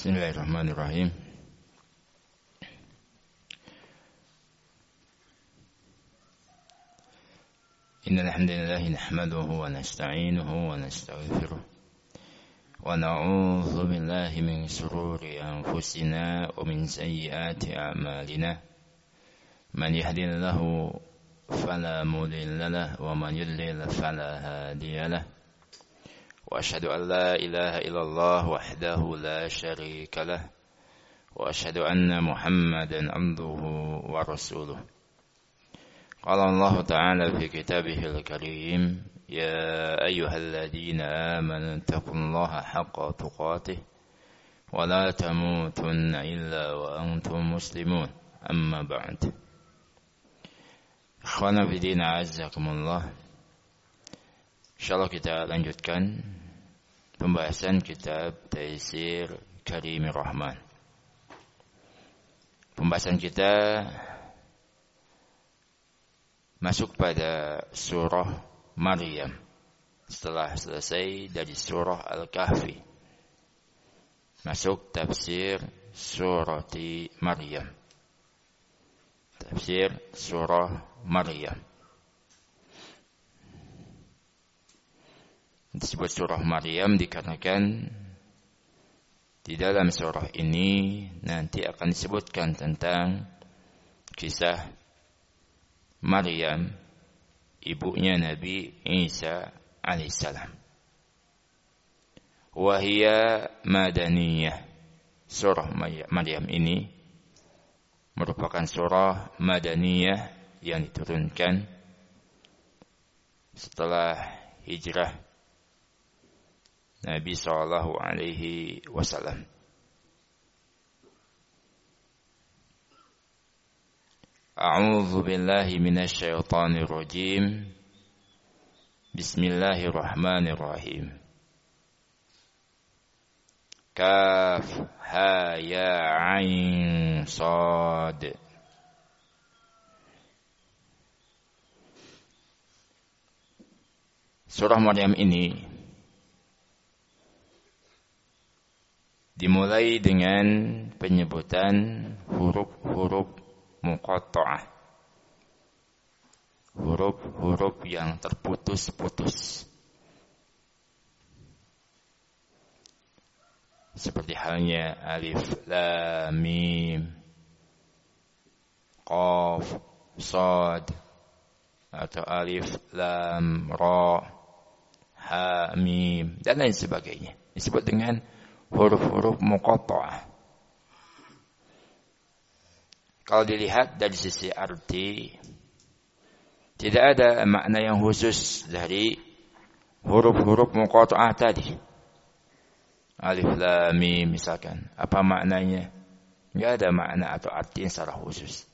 Bismillahirrahmanirrahim. Innal hamdalillah nahmaduhu wa nasta'inuhu wa nastaghfiruh wa na'udzu billahi min shururi anfusina wa min sayyiati a'malina. Man yahdihillahu fala mudilla lahu wa man yudlil fala hadiya lahu. وأشهد أن لا إله إلا الله وحده لا شريك له وأشهد أن محمدا عبده ورسوله. قال الله تعالى في كتابه الكريم يا أيها الذين آمنوا اتقوا الله حق تقاته ولا تموتن إلا وأنتم مسلمون أما بعد. Ikhwana fi din, a'azzakumullah. Insyaallah kita lanjutkan pembahasan kitab Taisir Karimir Rahman. Pembahasan kita masuk pada surah Maryam setelah selesai dari surah Al-Kahfi. Masuk tafsir surah Maryam. Tafsir surah Maryam. Disebut surah Maryam dikarenakan di dalam surah ini nanti akan disebutkan tentang kisah Maryam, ibunya Nabi Isa alaihissalam. Wahia madaniyah. Surah Maryam ini merupakan surah madaniyah yang diturunkan setelah hijrah Nabi sallallahu alaihi wasallam. A'udzu billahi minasy syaithanir rajim. Bismillahirrahmanirrahim. Kaf ha ya ain sad. Surah Maryam ini dimulai dengan penyebutan huruf-huruf muqatta'ah. Huruf-huruf yang terputus-putus. Seperti halnya alif, lam, mim, qaf, shad, atau alif, lam, ra, ha, mim, dan lain sebagainya. Disebut dengan huruf-huruf muqatta'ah. Kalau dilihat dari sisi arti, tidak ada makna yang khusus dari huruf-huruf muqatta'ah tadi. Alif lam mim misalkan, apa maknanya? Enggak ada makna atau arti yang secara khusus.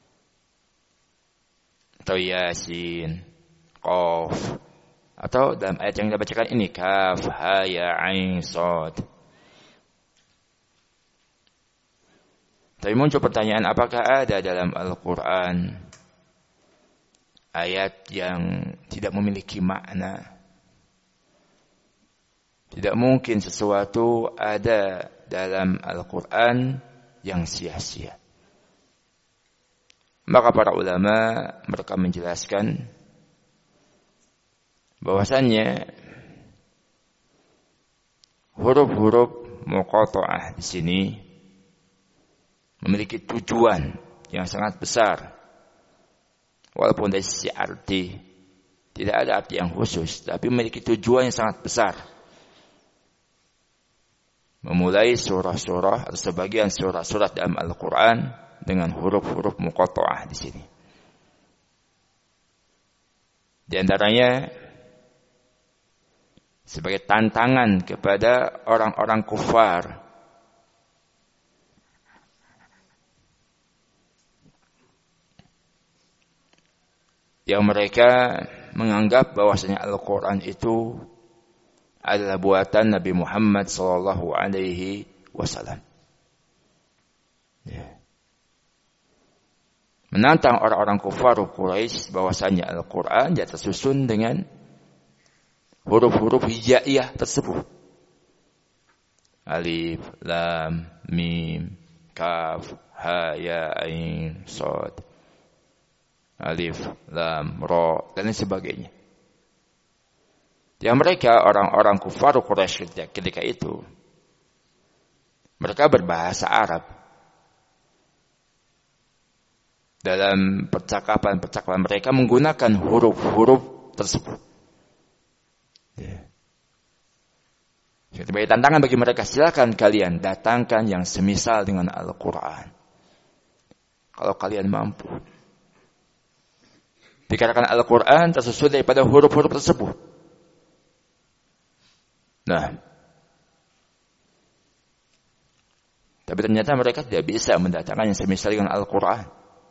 Atau yasin, qaf, atau dalam ayat yang kita bacakan ini kaf ha ya ain sad. Tapi muncul pertanyaan, apakah ada dalam Al-Quran ayat yang tidak memiliki makna? Tidak mungkin sesuatu ada dalam Al-Quran yang sia-sia. Maka para ulama mereka menjelaskan bahwasannya huruf-huruf muqatta'ah di sini memiliki tujuan yang sangat besar. Walaupun dari sisi arti tidak ada arti yang khusus, tapi memiliki tujuan yang sangat besar. Memulai surah-surah atau sebagian surah-surah dalam Al-Quran dengan huruf-huruf muqatta'ah di sini. Di antaranya sebagai tantangan kepada orang-orang kufar yang mereka menganggap bahwasanya Al-Quran itu adalah buatan Nabi Muhammad sallallahu alaihi wasallam. Menantang orang-orang kufar Quraisy bahwasanya Al-Quran dia tersusun dengan huruf-huruf hijaiyah tersebut. Alif, lam, mim, kaf, ha, ya, ain, shad. Alif, lam, ra, dan lain sebagainya. Yang mereka orang-orang kufar Quraisy ketika itu, mereka berbahasa Arab. Dalam percakapan mereka menggunakan huruf-huruf tersebut. Sebagai tantangan bagi mereka, silakan kalian datangkan yang semisal dengan Al-Quran. Kalau kalian mampu. Dikarenakan Al-Quran tersusun daripada huruf-huruf tersebut. Nah, tapi ternyata mereka tidak bisa mendatangkan yang semisal dengan Al-Quran.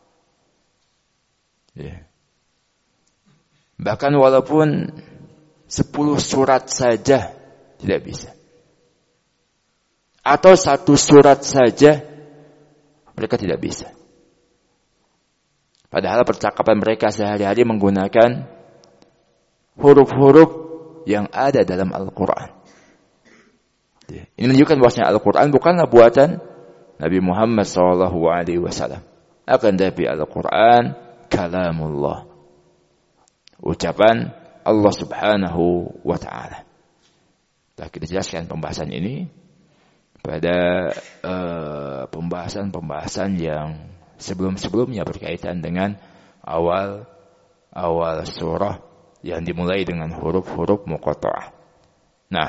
Bahkan walaupun 10 surat saja tidak bisa. Atau 1 surat saja mereka tidak bisa. Padahal percakapan mereka sehari-hari menggunakan huruf-huruf yang ada dalam Al-Quran. Ini menunjukkan bahwasanya Al-Quran bukanlah buatan Nabi Muhammad SAW. Akan tetapi Al-Quran kalamullah. Ucapan Allah Subhanahu wa ta'ala. Kita jelaskan pembahasan ini pada pembahasan yang sebelum-sebelumnya berkaitan dengan awal surah yang dimulai dengan huruf-huruf muqatta'ah. Nah,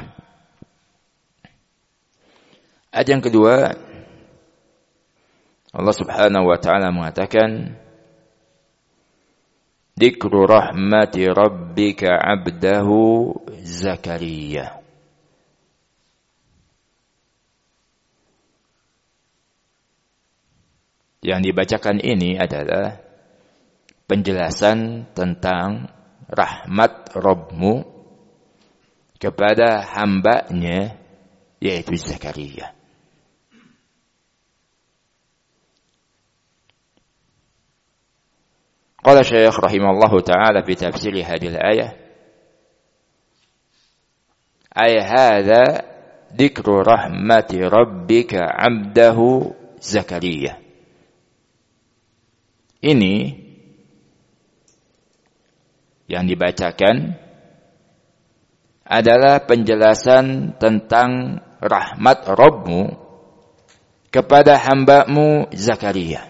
ayat yang kedua, Allah Subhanahu wa ta'ala mengatakan, Dzikru rahmati rabbika 'abdahu Zakaria. Yang dibacakan ini adalah penjelasan tentang rahmat Rabbmu kepada hambanya, yaitu Zakaria. Qala Syekh rahimahullahu ta'ala fi tafsir hadhihi al-ayah. Ay hadha dzikru rahmati rabbika 'abdahu Zakaria. Ini yang dibacakan adalah penjelasan tentang rahmat Rabbmu kepada hambamu Zakaria.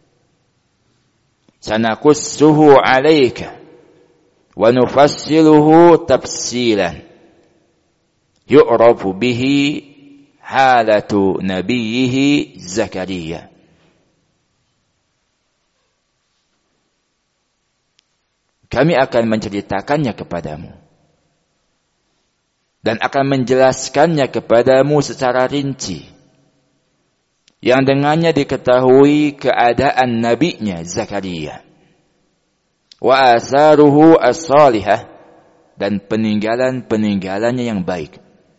Sanakussuhu 'alaika wa nufassiluhu tafsilan yu'rafu bihi halatu nabiyhi Zakaria. Kami akan menceritakannya kepadamu dan akan menjelaskannya kepadamu secara rinci, yang dengannya diketahui keadaan nabinya Zakaria, wa asaruhu as-salihah, dan peninggalan-peninggalannya yang baik,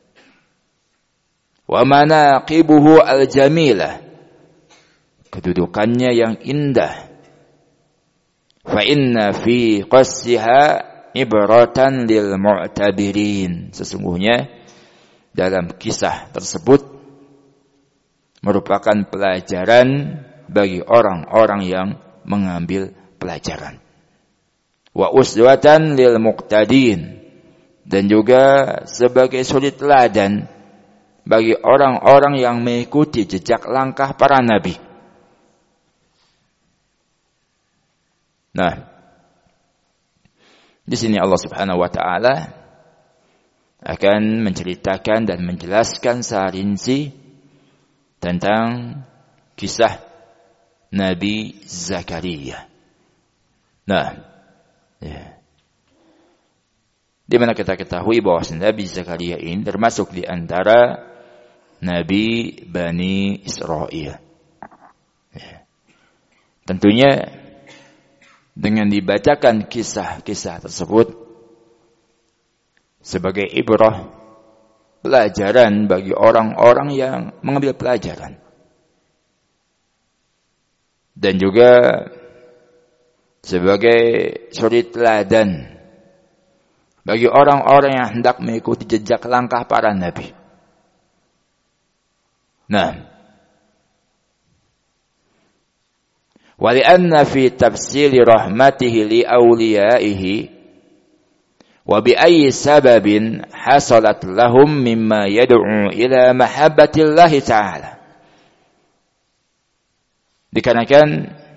wa manaqibuhu al-jamilah, kedudukannya yang indah, fa inna fi qassiha ibratan lil mu'tabirin, sesungguhnya dalam kisah tersebut merupakan pelajaran bagi orang-orang yang mengambil pelajaran. Wa uswatan lil muqtadin, dan juga sebagai suri teladan bagi orang-orang yang mengikuti jejak langkah para nabi. Nah, di sini Allah Subhanahu wa ta'ala akan menceritakan dan menjelaskan secara rinci tentang kisah Nabi Zakaria. Nah, di mana kita ketahui bahwa Nabi Zakaria ini termasuk di antara Nabi Bani Israel. Tentunya dengan dibacakan kisah-kisah tersebut sebagai ibrah, pelajaran bagi orang-orang yang mengambil pelajaran, dan juga sebagai suri teladan bagi orang-orang yang hendak mengikuti jejak langkah para nabi. Nah, wa li'anna fi tafsili rahmatihi li awliyaihi wa bi ayyi sababin hasalat lahum mimma yad'u ila mahabbatillahi ta'ala. Dikarenakan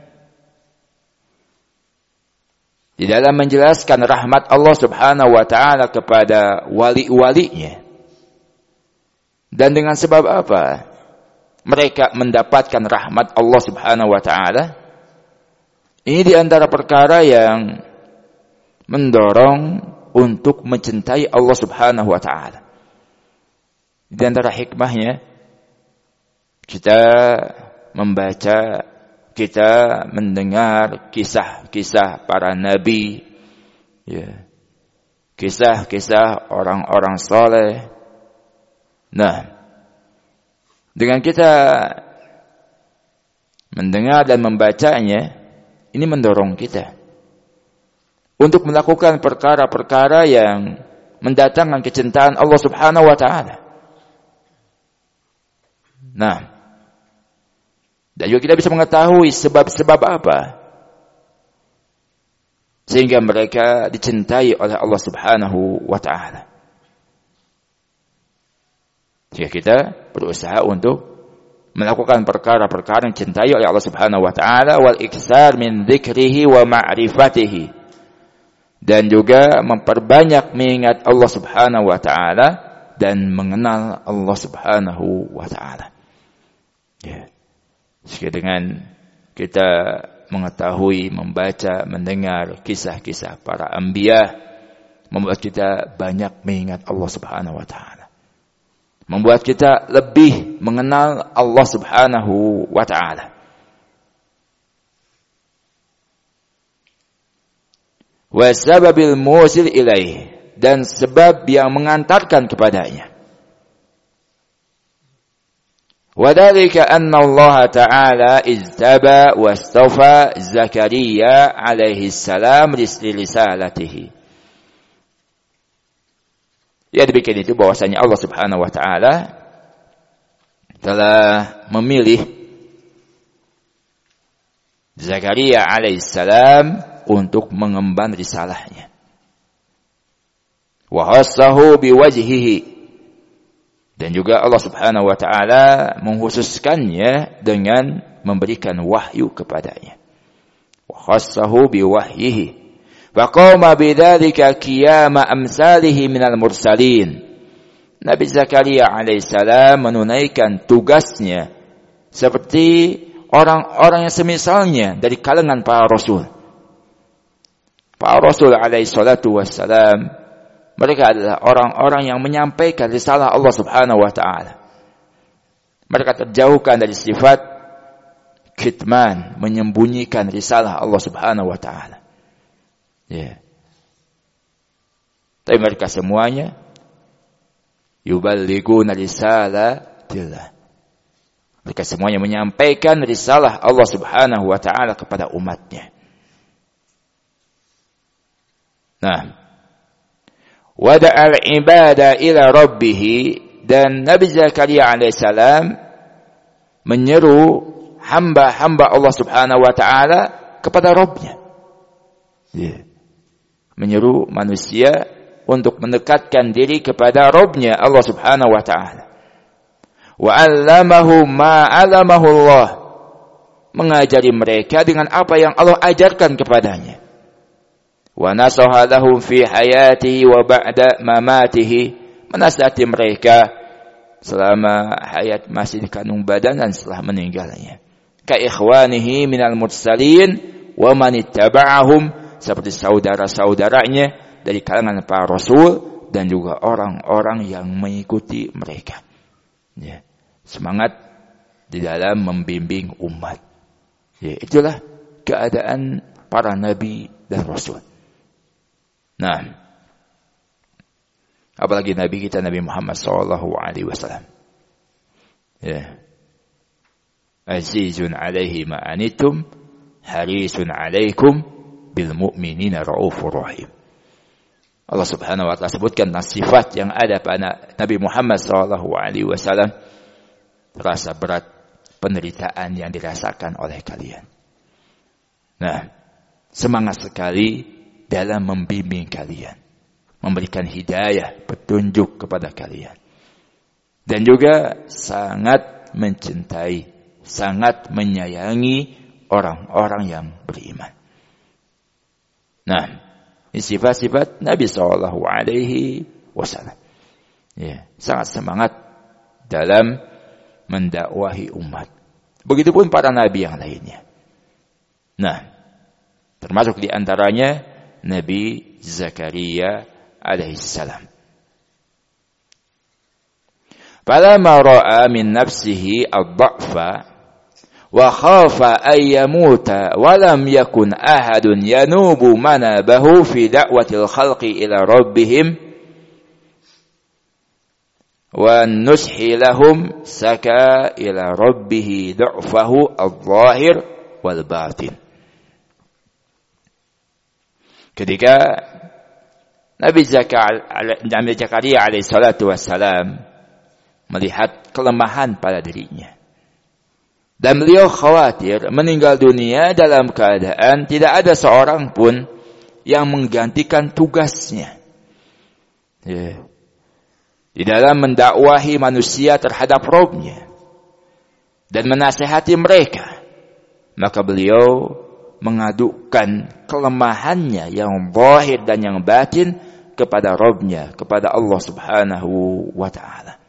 di dalam menjelaskan rahmat Allah Subhanahu wa taala kepada wali-walinya, dan dengan sebab apa mereka mendapatkan rahmat Allah Subhanahu wa taala, ini di antara perkara yang mendorong untuk mencintai Allah Subhanahu wa taala. Di antara hikmahnya kita membaca, kita mendengar kisah-kisah para nabi, ya, kisah-kisah orang-orang soleh. Nah, dengan kita mendengar dan membacanya, ini mendorong kita untuk melakukan perkara-perkara yang mendatangkan kecintaan Allah Subhanahu wa taala. Nah, dan juga kita bisa mengetahui sebab-sebab apa sehingga mereka dicintai oleh Allah Subhanahu wa taala. Jika kita berusaha untuk melakukan perkara-perkara yang dicintai oleh Allah Subhanahu wa taala, wal iktsar min dzikrihi wa ma'rifatihi, dan juga memperbanyak mengingat Allah Subhanahu wa taala dan mengenal Allah Subhanahu wa taala. Ya. Jika dengan kita mengetahui, membaca, mendengar kisah-kisah para anbiya, membuat kita banyak mengingat Allah Subhanahu wa taala. Membuat kita lebih mengenal Allah Subhanahu wa taala. Wa sababil musil ilaih, dan sebab yang mengantarkan kepadanya. وذلك أن الله تعالى اجتبى واصطفى زكريا عليه السلام لرسالته. Ya, demikian itu bahwasanya Allah Subhanahu wa taala telah memilih Zakaria alaihissalam untuk mengemban risalahnya. Wa khassahu biwajhihi, dan juga Allah Subhanahu wa taala mengkhususkannya dengan memberikan wahyu kepadanya. Wa khassahu biwahyihi wa qama bidzalika qiyama amsalihi minal mursalin. Nabi Zakaria alaihissalam menunaikan tugasnya seperti orang-orang yang semisalnya dari kalangan para rasul. Para rasul alaihissalatu wassalam, mereka adalah orang-orang yang menyampaikan risalah Allah Subhanahu wa taala. Mereka terjauhkan dari sifat kitman, menyembunyikan risalah Allah Subhanahu wa taala. Ya. Tapi mereka semuanya yuballighuna risalatillah. Mereka semuanya menyampaikan risalah Allah Subhanahu wa taala kepada umatnya. Nah, wada'al ibada ila rabbih, dan Nabi Zakaria alaihissalam menyeru hamba-hamba Allah Subhanahu wa taala kepada Rabbnya. Yeah. Menyeru manusia untuk mendekatkan diri kepada Rabbnya Allah Subhanahu wa taala. Wa 'allamahu ma 'allamahu Allah, mengajari mereka dengan apa yang Allah ajarkan kepadanya. Wa nasaha lahum fi hayatihi wa ba'da mamatihi, menasihati mereka selama hayat masih di kandung badan dan setelah meninggalnya. Ka ikhwanihi minal mursalin wa man ittaba'ahum, seperti saudara-saudaranya dari kalangan para rasul dan juga orang-orang yang mengikuti mereka. Ya, semangat di dalam membimbing umat. Ya, itulah keadaan para nabi dan rasul. Nah, apalagi Nabi kita Nabi Muhammad sallallahu alaihi wasallam. Ya. Azizun alaihi ma anitum harisun alaikum bil mu'minina raufur rahim. Allah Subhanahu wa taala sebutkan sifat yang ada pada Nabi Muhammad sallallahu alaihi wasallam. rasa berat penderitaan yang dirasakan oleh kalian. Nah, semangat sekali dalam membimbing kalian, memberikan hidayah, petunjuk kepada kalian. Dan juga sangat mencintai, sangat menyayangi orang-orang yang beriman. Nah, ini sifat-sifat Nabi SAW. Ya, sangat semangat dalam mendakwahi umat. Begitupun para nabi yang lainnya. Nah, termasuk di antaranya Nabi Zakaria alaihissalam. Falamma ra'a min nafsihi ad-dha'fa wa khafa an yamuta wa lam yakun ahadun yanubu manabahu fi da'watil khalqi ila rabbihim wa nushi lahum saka ila rabbih du'fahu adh-dhahir wal batin. Ketika Nabi Zakaria alaihi salatu wassalam melihat kelemahan pada dirinya, dan beliau khawatir meninggal dunia dalam keadaan tidak ada seorang pun yang menggantikan tugasnya. Ya. Di dalam mendakwahi manusia terhadap Rabb-Nya dan menasihati mereka, maka beliau mengadukan kelemahannya yang zahir dan yang batin kepada Rabb-Nya, kepada Allah Subhanahu wa taala.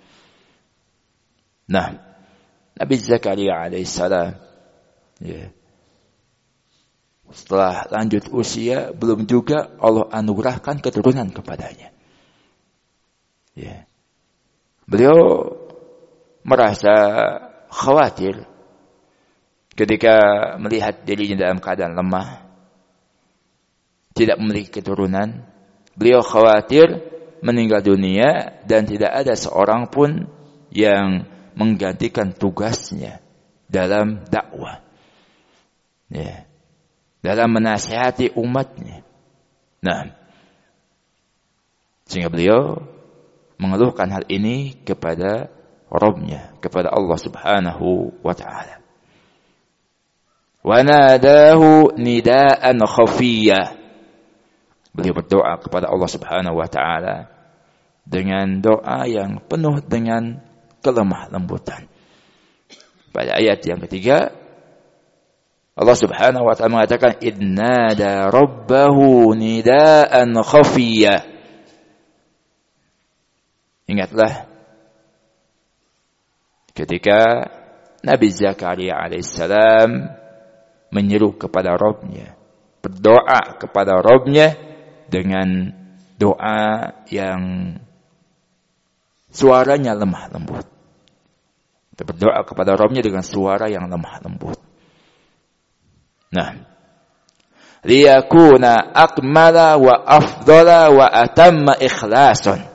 Nah, Nabi Zakaria alaihissalam, ya, setelah lanjut usia belum juga Allah anugerahkan keturunan kepadanya. Ya. Beliau merasa khawatir ketika melihat dirinya dalam keadaan lemah, tidak memiliki keturunan. Beliau khawatir meninggal dunia dan tidak ada seorang pun yang menggantikan tugasnya dalam dakwah, ya, dalam menasihati umatnya. Nah, sehingga beliau mengeluhkan hal ini kepada Rabb-Nya, kepada Allah Subhanahu wa taala. Wa nadahu nidaan khafiyya. Beliau berdoa kepada Allah Subhanahu wa taala dengan doa yang penuh dengan kelemah lembutan. Pada ayat yang ketiga, Allah Subhanahu wa taala mengatakan innada rabbahu nidaan khafiyya. Ingatlah ketika Nabi Zakaria alaihissalam menyeru kepada Rabb-Nya, berdoa kepada Rabb-Nya dengan doa yang suaranya lemah lembut. Berdoa kepada Rabb-Nya dengan suara yang lemah lembut. Nah, liyakuna akmala wa afdala wa atamma ikhlasan,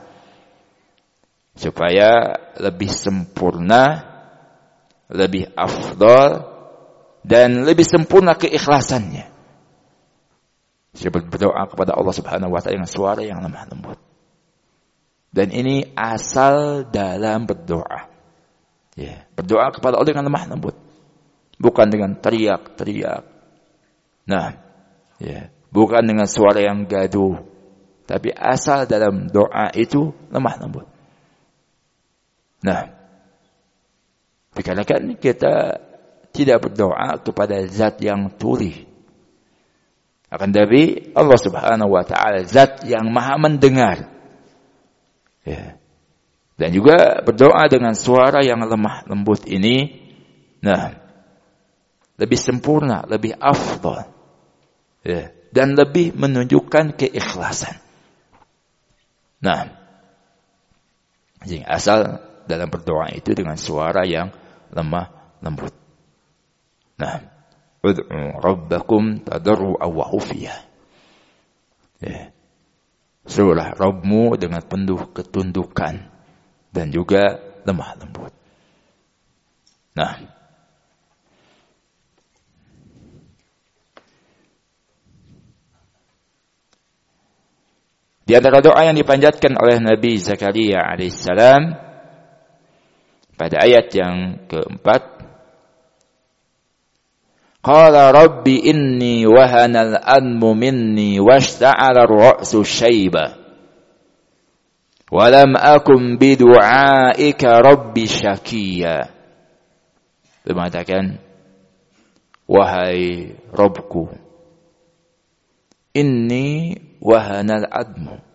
supaya lebih sempurna, lebih afdal, dan lebih sempurna keikhlasannya. Saya berdoa kepada Allah Subhanahu wa taala dengan suara yang lemah lembut. Dan ini asal dalam berdoa. Ya, berdoa kepada Allah dengan lemah lembut, bukan dengan teriak-teriak. Nah, ya, bukan dengan suara yang gaduh, tapi asal dalam doa itu lemah lembut. Nah, dikarenakan kita tidak berdoa kepada zat yang tuli, akan tapi Allah Subhanahu wa taala zat yang maha mendengar. Ya. Dan juga berdoa dengan suara yang lemah lembut ini, nah, lebih sempurna, lebih afdal. Ya, dan lebih menunjukkan keikhlasan. Nah, asal dalam berdoa itu dengan suara yang lemah lembut. Nah, ud'u rabbakum tadarru'an wa khufiyah. Ya. Serulah Rabbmu dengan penuh ketundukan dan juga lemah lembut. Nah, di antara doa yang dipanjatkan oleh Nabi Zakaria alaihissalam pada ayat yang keempat, qala rabbi inni wahana al-'admu minni washta'ala ar-ra'su shayba wa lam akum bidu'aika rabbi syakiya. Dia mengatakan, wahai Rabbku, inni wahana al-'admu,